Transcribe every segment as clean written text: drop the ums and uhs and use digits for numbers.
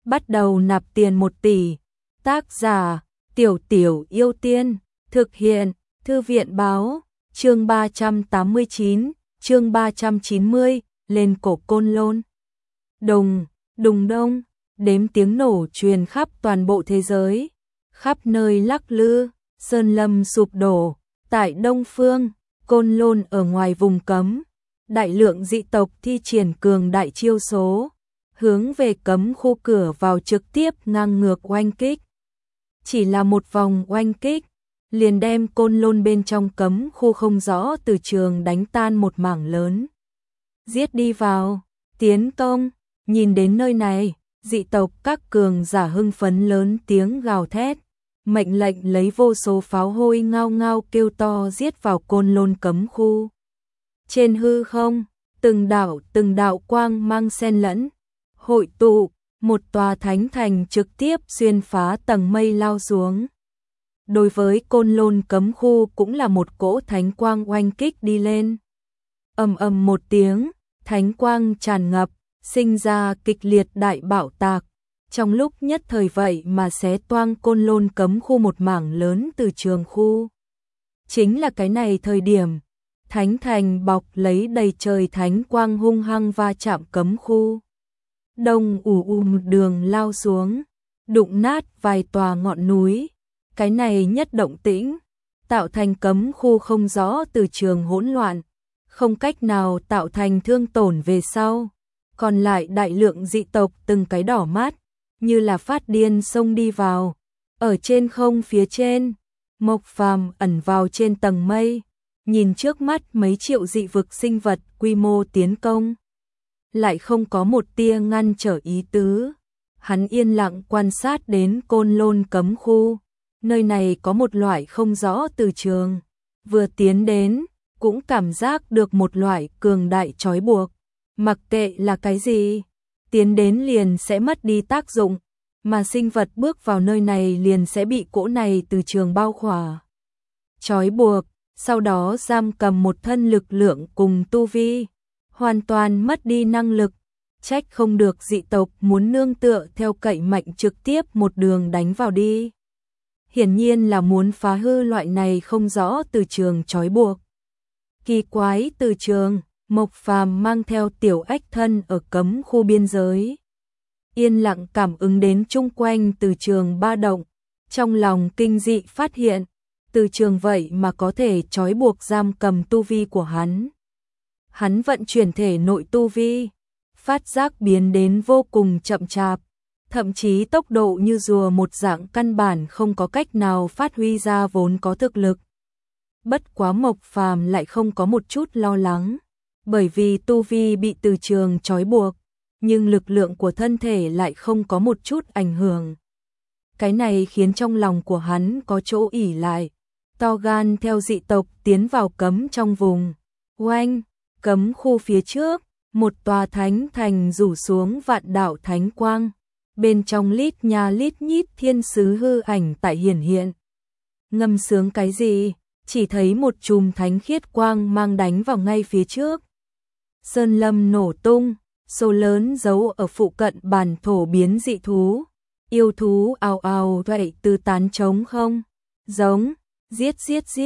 bắt đầu nạp tiền 1 tỷ. Tác giả: Tiểu Tiểu Yêu Tiên, thực hiện: Thư viện báo, chương 389, chương 390, lên cổ Côn Lôn. Đùng, đùng đông, đếm tiếng nổ truyền khắp toàn bộ thế giới, khắp nơi lắc lư, sơn lâm sụp đổ. Tại Đông Phương, Côn Lôn ở ngoài vùng cấm, đại lượng dị tộc thi triển cường đại chiêu số, hướng về cấm khu cửa vào trực tiếp ngang ngược oanh kích. Chỉ là một vòng oanh kích, liền đem Côn Lôn bên trong cấm khu không rõ từ trường đánh tan một mảng lớn. Giết đi vào, tiến công, nhìn đến nơi này, dị tộc các cường giả hưng phấn lớn tiếng gào thét, mệnh lệnh lấy vô số pháo hôi ngao ngao kêu to giết vào Côn Lôn cấm khu. Trên hư không, từng đạo quang mang xen lẫn, hội tụ, một tòa thánh thành trực tiếp xuyên phá tầng mây lao xuống. Đối với Côn Lôn cấm khu cũng là một cỗ thánh quang oanh kích đi lên. Ầm ầm một tiếng, thánh quang tràn ngập, sinh ra kịch liệt đại bạo tạc. Trong lúc nhất thời vậy mà xé toang Côn Lôn cấm khu một mảng lớn từ trường khu. Chính là cái này thời điểm, thánh thành bọc lấy đầy trời thánh quang hung hăng va chạm cấm khu. Đông đường lao xuống, đụng nát vài tòa ngọn núi. Cái này nhất động tĩnh, tạo thành cấm khu không rõ từ trường hỗn loạn, không cách nào tạo thành thương tổn về sau. Còn lại đại lượng dị tộc từng cái đỏ mắt, như là phát điên xông đi vào. Ở trên không phía trên, Mộc Phàm ẩn vào trên tầng mây, nhìn trước mắt mấy triệu dị vực sinh vật quy mô tiến công. Lại không có một tia ngăn trở ý tứ. Hắn yên lặng quan sát đến Côn Lôn cấm khu. Nơi này có một loại không rõ từ trường. Vừa tiến đến, cũng cảm giác được một loại cường đại trói buộc. Mặc kệ là cái gì, tiến đến liền sẽ mất đi tác dụng, mà sinh vật bước vào nơi này liền sẽ bị cỗ này từ trường bao khỏa. Trói buộc, sau đó giam cầm một thân lực lượng cùng tu vi, hoàn toàn mất đi năng lực. Trách không được dị tộc muốn nương tựa theo cậy mạnh trực tiếp một đường đánh vào đi. Hiển nhiên là muốn phá hư loại này không rõ từ trường trói buộc. Kỳ quái từ trường, Mộc Phàm mang theo tiểu ách thân ở cấm khu biên giới. Yên lặng cảm ứng đến chung quanh từ trường ba động, trong lòng kinh dị phát hiện, từ trường vậy mà có thể trói buộc giam cầm tu vi của hắn. Hắn vận chuyển thể nội tu vi, phát giác biến đến vô cùng chậm chạp, thậm chí tốc độ như rùa một dạng căn bản không có cách nào phát huy ra vốn có thực lực. Bất quá Mộc Phàm lại không có một chút lo lắng, bởi vì tu vi bị từ trường trói buộc, nhưng lực lượng của thân thể lại không có một chút ảnh hưởng. Cái này khiến trong lòng của hắn có chỗ ỉ lại, to gan theo dị tộc tiến vào cấm trong vùng. Oanh, cấm khu phía trước, một tòa thánh thành rủ xuống vạn đạo thánh quang, bên trong lít nha lít nhít thiên sứ hư ảnh tại hiển hiện. Ngâm sướng cái gì? Chỉ thấy một chùm thánh khiết quang mang đánh vào ngay phía trước. Sơn lâm nổ tung, số lớn giấu ở phụ cận bản thổ biến dị thú. Yêu thú ào ào vậy từ tán trống không. Giống, giết,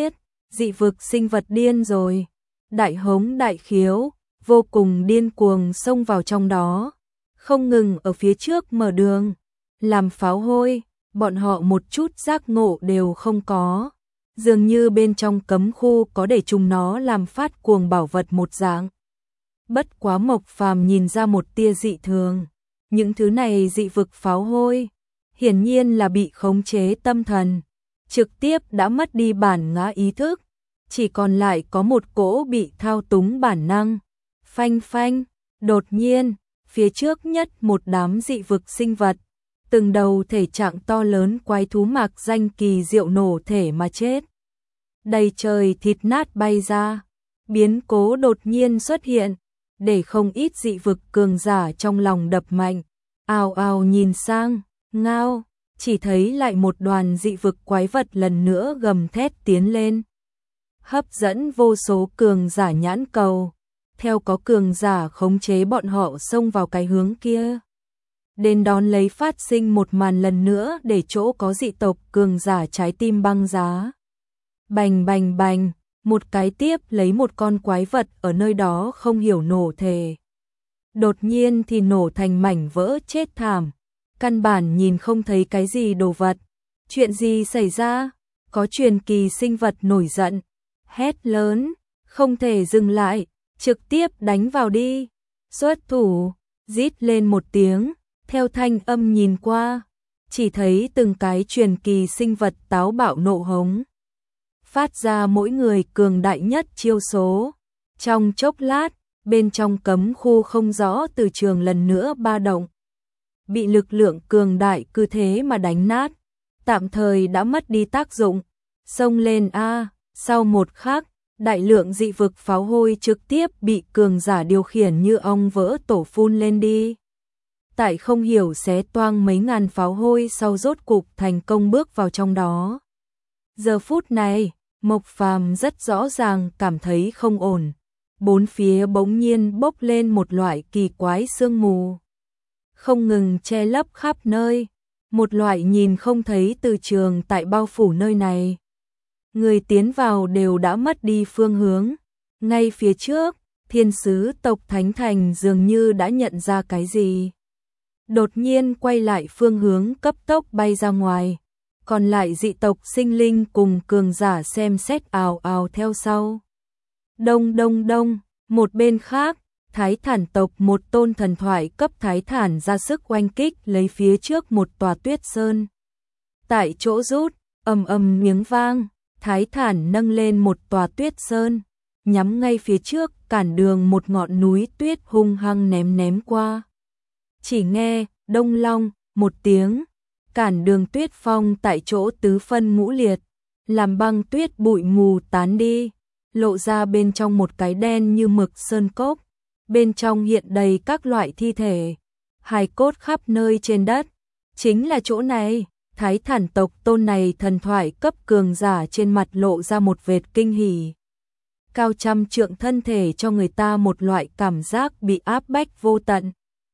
dị vực sinh vật điên rồi. Đại hống đại khiếu, vô cùng điên cuồng xông vào trong đó. Không ngừng ở phía trước mở đường, làm pháo hôi, bọn họ một chút giác ngộ đều không có. Dường như bên trong cấm khu có để chúng nó làm phát cuồng bảo vật một dạng. Bất quá Mộc Phàm nhìn ra một tia dị thường. Những thứ này dị vực pháo hôi, hiển nhiên là bị khống chế tâm thần, trực tiếp đã mất đi bản ngã ý thức, chỉ còn lại có một cỗ bị thao túng bản năng. Phanh phanh, đột nhiên, phía trước nhất một đám dị vực sinh vật, từng đầu thể trạng to lớn quái thú mạc danh kỳ diệu nổ thể mà chết. Đầy trời thịt nát bay ra, biến cố đột nhiên xuất hiện, để không ít dị vực cường giả trong lòng đập mạnh, ào ào nhìn sang, ngao, chỉ thấy lại một đoàn dị vực quái vật lần nữa gầm thét tiến lên. Hấp dẫn vô số cường giả nhãn cầu, theo có cường giả khống chế bọn họ xông vào cái hướng kia. đến đón lấy phát sinh một màn lần nữa để chỗ có dị tộc cường giả trái tim băng giá. Bành bành bành, một cái tiếp lấy một con quái vật ở nơi đó không hiểu nổ thề. Đột nhiên thì nổ thành mảnh vỡ chết thảm, căn bản nhìn không thấy cái gì đồ vật. Chuyện gì xảy ra? Có truyền kỳ sinh vật nổi giận, hét lớn, không thể dừng lại, trực tiếp đánh vào đi. Xuất thủ, rít lên một tiếng, theo thanh âm nhìn qua, chỉ thấy từng cái truyền kỳ sinh vật táo bạo nộ hống. Phát ra mỗi người cường đại nhất chiêu số. Trong chốc lát, bên trong cấm khu không rõ từ trường lần nữa ba động. Bị lực lượng cường đại cứ thế mà đánh nát, tạm thời đã mất đi tác dụng. Xông lên a, sau một khắc, đại lượng dị vực pháo hôi trực tiếp bị cường giả điều khiển như ong vỡ tổ phun lên đi. Tại không hiểu xé toang mấy ngàn pháo hôi sau rốt cục thành công bước vào trong đó. Giờ phút này, Mộc Phàm rất rõ ràng cảm thấy không ổn. Bốn phía bỗng nhiên bốc lên một loại kỳ quái sương mù, không ngừng che lấp khắp nơi, một loại nhìn không thấy từ trường tại bao phủ nơi này. Người tiến vào đều đã mất đi phương hướng. Ngay phía trước, thiên sứ tộc Thánh Thành dường như đã nhận ra cái gì. Đột nhiên quay lại phương hướng cấp tốc bay ra ngoài. Còn lại dị tộc sinh linh cùng cường giả xem xét ào ào theo sau. Đông đông đông, một bên khác, Thái Thản tộc một tôn thần thoại cấp Thái Thản ra sức oanh kích lấy phía trước một tòa tuyết sơn. Tại chỗ rút, ầm ầm miếng vang, Thái Thản nâng lên một tòa tuyết sơn, nhắm ngay phía trước cản đường một ngọn núi tuyết hung hăng ném qua. Chỉ nghe, đông long, một tiếng, cản đường tuyết phong tại chỗ tứ phân ngũ liệt, làm băng tuyết bụi mù tán đi, lộ ra bên trong một cái đen như mực sơn cốc, bên trong hiện đầy các loại thi thể, hài cốt khắp nơi trên đất. Chính là chỗ này. Thái Thản tộc tôn này thần thoại cấp cường giả trên mặt lộ ra một vệt kinh hỉ. Cao trăm trượng thân thể cho người ta một loại cảm giác bị áp bách vô tận.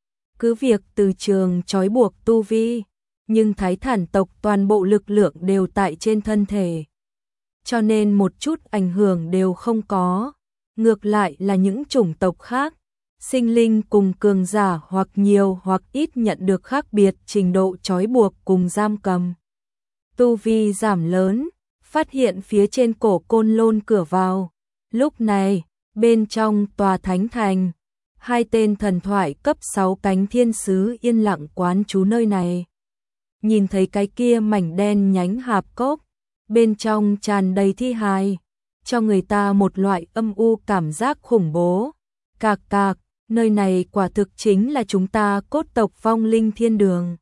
Cứ việc từ trường trói buộc tu vi, nhưng Thái Thản tộc toàn bộ lực lượng đều tại trên thân thể. Cho nên một chút ảnh hưởng đều không có. Ngược lại là những chủng tộc khác, sinh linh cùng cường giả hoặc nhiều hoặc ít nhận được khác biệt trình độ trói buộc cùng giam cầm. Tu vi giảm lớn, phát hiện phía trên cổ côn lôn cửa vào. Lúc này, bên trong tòa thánh thành, hai tên thần thoại cấp 6 cánh thiên sứ yên lặng quán trú nơi này. Nhìn thấy cái kia mảnh đen nhánh hạp cốc, bên trong tràn đầy thi hài, cho người ta một loại âm u cảm giác khủng bố. Cạc cạc, nơi này quả thực chính là chúng ta cốt tộc vong linh thiên đường.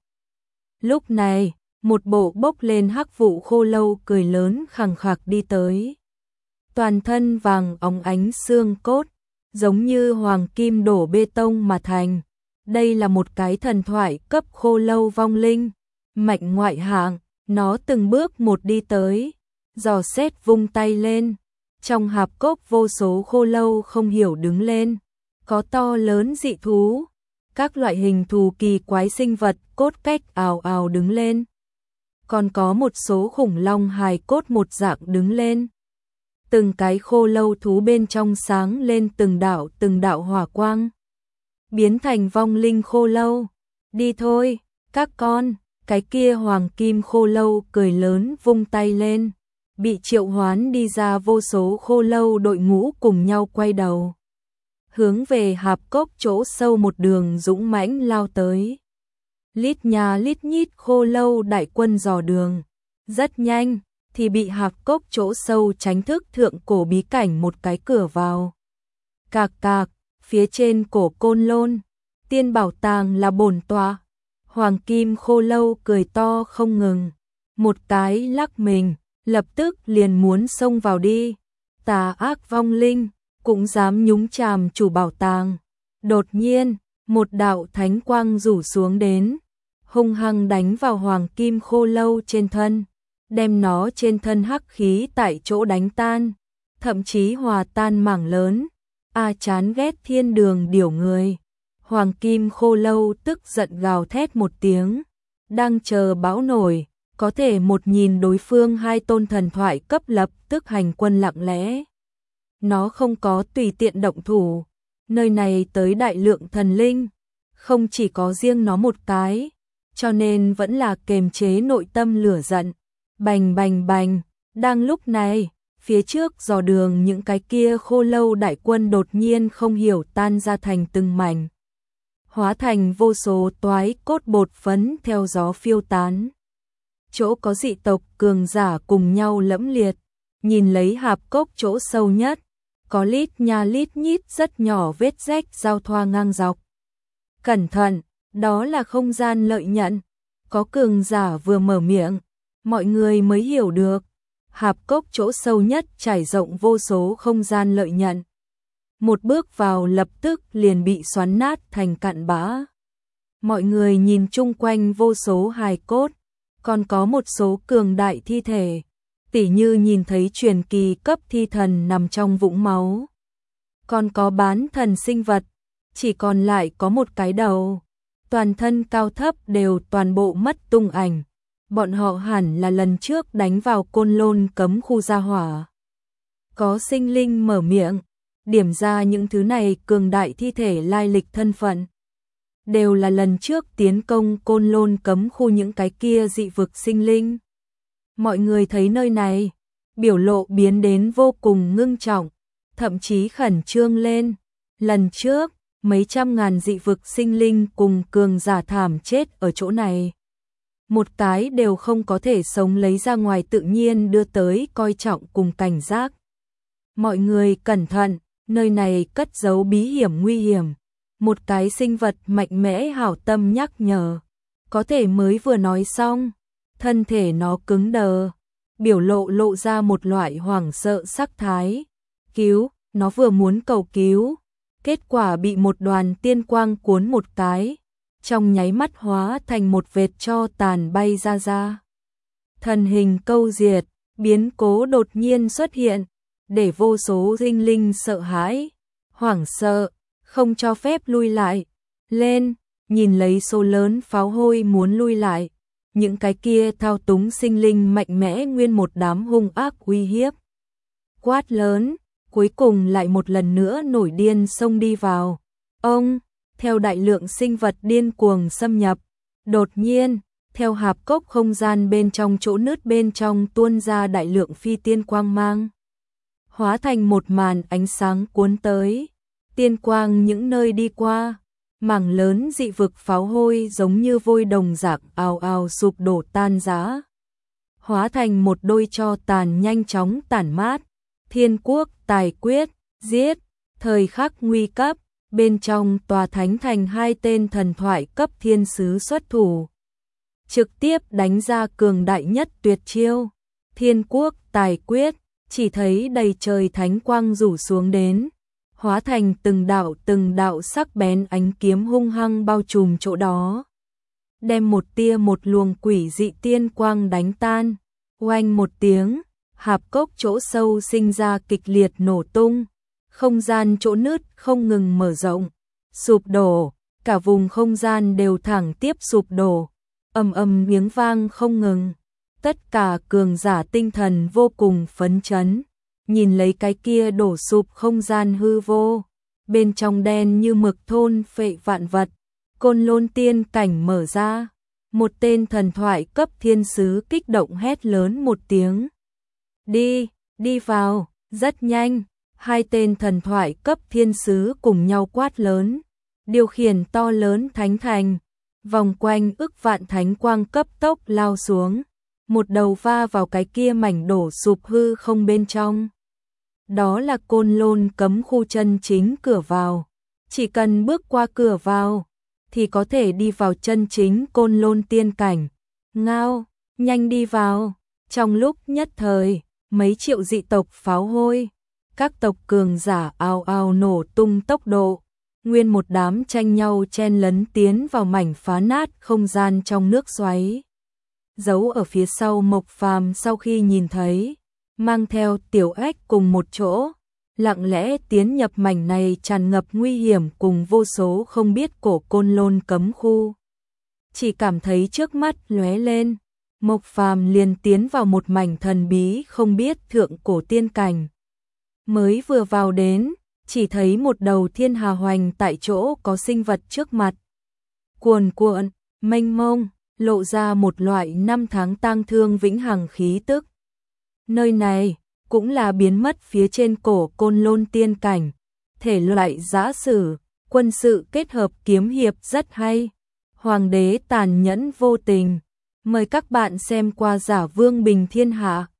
Lúc này, một bộ bốc lên hắc vụ khô lâu cười lớn khằng khặc đi tới. Toàn thân vàng óng ánh xương cốt, giống như hoàng kim đổ bê tông mà thành. Đây là một cái thần thoại cấp khô lâu vong linh, mạnh ngoại hạng, nó từng bước một đi tới, dò xét vung tay lên. Trong hạp cốc vô số khô lâu không hiểu đứng lên. Có to lớn dị thú, các loại hình thù kỳ quái sinh vật cốt cách ào ào đứng lên. Còn có một số khủng long hài cốt một dạng đứng lên. Từng cái khô lâu thú bên trong sáng lên từng đạo hỏa quang. Biến thành vong linh khô lâu. Đi thôi, các con, cái kia hoàng kim khô lâu cười lớn vung tay lên. Bị triệu hoán đi ra vô số khô lâu đội ngũ cùng nhau quay đầu. Hướng về hạp cốc chỗ sâu một đường dũng mãnh lao tới. Lít nhà lít nhít khô lâu đại quân dò đường. Rất nhanh, thì bị hạp cốc chỗ sâu tránh thức thượng cổ bí cảnh một cái cửa vào. Cạc cạc, phía trên cổ côn lôn, tiên bảo tàng là bổn tọa. Hoàng kim khô lâu cười to không ngừng. Một cái lắc mình, lập tức liền muốn xông vào đi. Tà ác vong linh cũng dám nhúng chàm chủ bảo tàng. Đột nhiên, một đạo thánh quang rủ xuống đến, hung hăng đánh vào hoàng kim khô lâu trên thân, đem nó trên thân hắc khí tại chỗ đánh tan, thậm chí hòa tan mảng lớn. A chán ghét thiên đường điểu người. Hoàng kim khô lâu tức giận gào thét một tiếng, đang chờ bão nổi, có thể một nhìn đối phương hai tôn thần thoại cấp lập tức hành quân lặng lẽ. Nó không có tùy tiện động thủ, nơi này tới đại lượng thần linh, không chỉ có riêng nó một cái, cho nên vẫn là kềm chế nội tâm lửa giận. Bành bành bành, đang lúc này, phía trước dò đường những cái kia khô lâu đại quân đột nhiên không hiểu tan ra thành từng mảnh, hóa thành vô số toái cốt bột phấn theo gió phiêu tán. Chỗ có dị tộc cường giả cùng nhau lẫm liệt, nhìn lấy hạp cốc chỗ sâu nhất, có lít nha lít nhít rất nhỏ vết rách giao thoa ngang dọc. Cẩn thận, đó là không gian lợi nhận. Có cường giả vừa mở miệng, mọi người mới hiểu được. Hạp cốc chỗ sâu nhất trải rộng vô số không gian lợi nhận. Một bước vào lập tức liền bị xoắn nát thành cặn bã. Mọi người nhìn chung quanh vô số hài cốt, còn có một số cường đại thi thể, tỉ như nhìn thấy truyền kỳ cấp thi thần nằm trong vũng máu. Còn có bán thần sinh vật, chỉ còn lại có một cái đầu, toàn thân cao thấp đều toàn bộ mất tung ảnh. Bọn họ hẳn là lần trước đánh vào Côn Lôn cấm khu gia hỏa. Có sinh linh mở miệng, điểm ra những thứ này cường đại thi thể lai lịch thân phận. Đều là lần trước tiến công Côn Lôn cấm khu những cái kia dị vực sinh linh. Mọi người thấy nơi này, biểu lộ biến đến vô cùng ngưng trọng, thậm chí khẩn trương lên. Lần trước, mấy trăm ngàn dị vực sinh linh cùng cường giả thảm chết ở chỗ này. Một cái đều không có thể sống lấy ra ngoài, tự nhiên đưa tới coi trọng cùng cảnh giác. Mọi người cẩn thận, nơi này cất giấu bí hiểm nguy hiểm. Một cái sinh vật mạnh mẽ hảo tâm nhắc nhở. Có thể mới vừa nói xong, thân thể nó cứng đờ, biểu lộ lộ ra một loại hoảng sợ sắc thái. Cứu, nó vừa muốn cầu cứu, kết quả bị một đoàn tiên quang cuốn một cái, trong nháy mắt hóa thành một vệt tro tàn bay ra. Thần hình câu diệt, biến cố đột nhiên xuất hiện, để vô số sinh linh sợ hãi, hoảng sợ, không cho phép lui lại. Lên, nhìn lấy số lớn pháo hôi muốn lui lại, những cái kia thao túng sinh linh mạnh mẽ nguyên một đám hung ác uy hiếp. Quát lớn, cuối cùng lại một lần nữa nổi điên xông đi vào. Ông, theo đại lượng sinh vật điên cuồng xâm nhập, đột nhiên, theo hạp cốc không gian bên trong chỗ nứt bên trong tuôn ra đại lượng phi tiên quang mang, hóa thành một màn ánh sáng cuốn tới. Tiên quang những nơi đi qua, mảng lớn dị vực pháo hôi giống như vôi đồng dạng ào ào sụp đổ tan rã, hóa thành một đôi tro tàn nhanh chóng tản mát. Thiên quốc tài quyết, giết, thời khắc nguy cấp, bên trong tòa thánh thành hai tên thần thoại cấp thiên sứ xuất thủ, trực tiếp đánh ra cường đại nhất tuyệt chiêu. Thiên quốc tài quyết, chỉ thấy đầy trời thánh quang rủ xuống đến, hóa thành từng đạo sắc bén ánh kiếm hung hăng bao trùm chỗ đó, đem một tia một luồng quỷ dị tiên quang đánh tan. Oanh một tiếng, hạp cốc chỗ sâu sinh ra kịch liệt nổ tung, không gian chỗ nứt không ngừng mở rộng, sụp đổ, cả vùng không gian đều thẳng tiếp sụp đổ, ầm ầm tiếng vang không ngừng. Tất cả cường giả tinh thần vô cùng phấn chấn, nhìn lấy cái kia đổ sụp không gian hư vô, bên trong đen như mực thôn phệ vạn vật. Côn Lôn tiên cảnh mở ra, một tên thần thoại cấp thiên sứ kích động hét lớn một tiếng. Đi vào, rất nhanh, hai tên thần thoại cấp thiên sứ cùng nhau quát lớn, điều khiển to lớn thánh thành, vòng quanh ức vạn thánh quang cấp tốc lao xuống, một đầu va vào cái kia mảnh đổ sụp hư không bên trong. Đó là Côn Lôn cấm khu chân chính cửa vào, chỉ cần bước qua cửa vào, thì có thể đi vào chân chính Côn Lôn tiên cảnh. Ngao, nhanh đi vào. Trong lúc nhất thời, mấy triệu dị tộc pháo hôi, các tộc cường giả ào ào nổ tung tốc độ, nguyên một đám tranh nhau chen lấn tiến vào mảnh phá nát không gian trong nước xoáy. Giấu ở phía sau Mộc Phàm sau khi nhìn thấy, mang theo Tiểu Ách cùng một chỗ, lặng lẽ tiến nhập mảnh này tràn ngập nguy hiểm cùng vô số không biết cổ côn lôn cấm khu. Chỉ cảm thấy trước mắt lóe lên, Mộc Phàm liền tiến vào một mảnh thần bí không biết thượng cổ tiên cảnh. Mới vừa vào đến, chỉ thấy một đầu thiên hà hoành tại chỗ có sinh vật trước mặt. Cuồn cuộn, mênh mông, lộ ra một loại năm tháng tang thương vĩnh hằng khí tức. Nơi này cũng là biến mất phía trên cổ côn lôn tiên cảnh, thể loại giã sử, quân sự kết hợp kiếm hiệp rất hay. Hoàng đế tàn nhẫn vô tình, mời các bạn xem qua Giả Vương Bình Thiên Hạ.